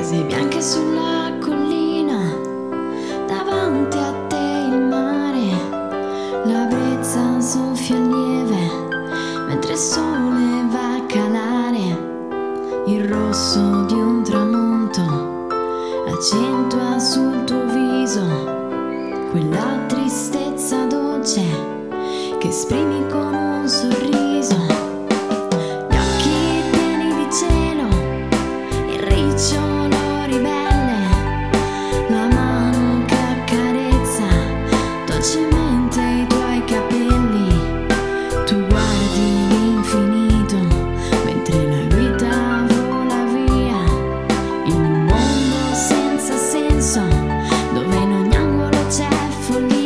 Case bianche sulla collina, davanti a te il mare, la brezza soffia lieve mentre il sole va a calare. Il rosso di un tramonto accentua sul tuo viso quella tristezza dolce che esprimi con un sorriso. Gli occhi pieni di cielo, il ricciolo ribelle, la mano che accarezza dolcemente i tuoi capelli. Tu guardi l'infinito mentre la vita vola via, in un mondo senza senso dove in ogni angolo c'è follia.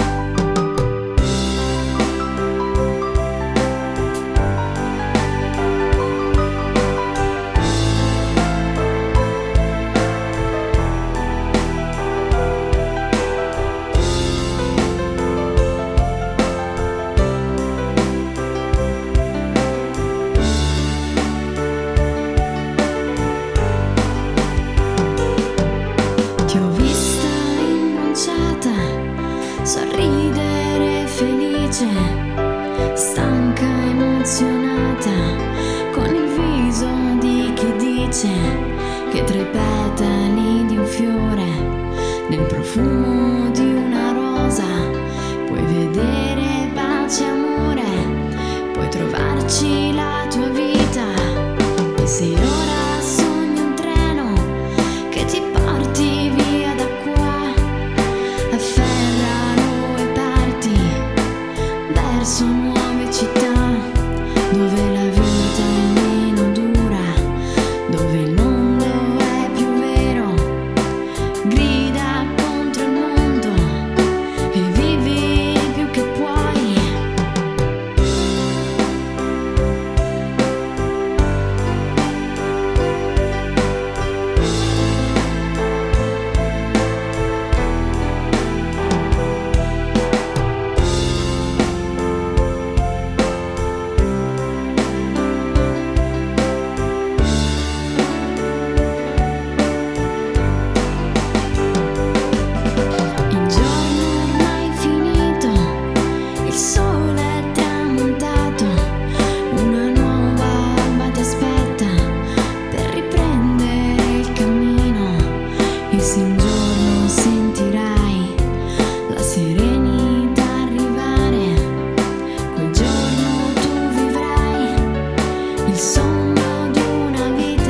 Ti ho vista imbronciata, sorridere felice, stanca, emozionata, con il viso di chi dice che tra i petali di un fiore, nel profumo di una rosa, puoi vedere pace e amore, puoi trovarci la tua vita. E se ora sogni un treno che ti porti via da qua, afferralo e parti verso nuove città, dove la vita è meno dura, dove il mondo è più vero. Grida contro il mondo e vivi il più che puoi. Il giorno ormai finito, il sole è tramontato, una nuova alba ti aspetta per riprendere il cammino. E se un giorno sentirai la serenità arrivare, quel giorno tu vivrai il sogno di una vita.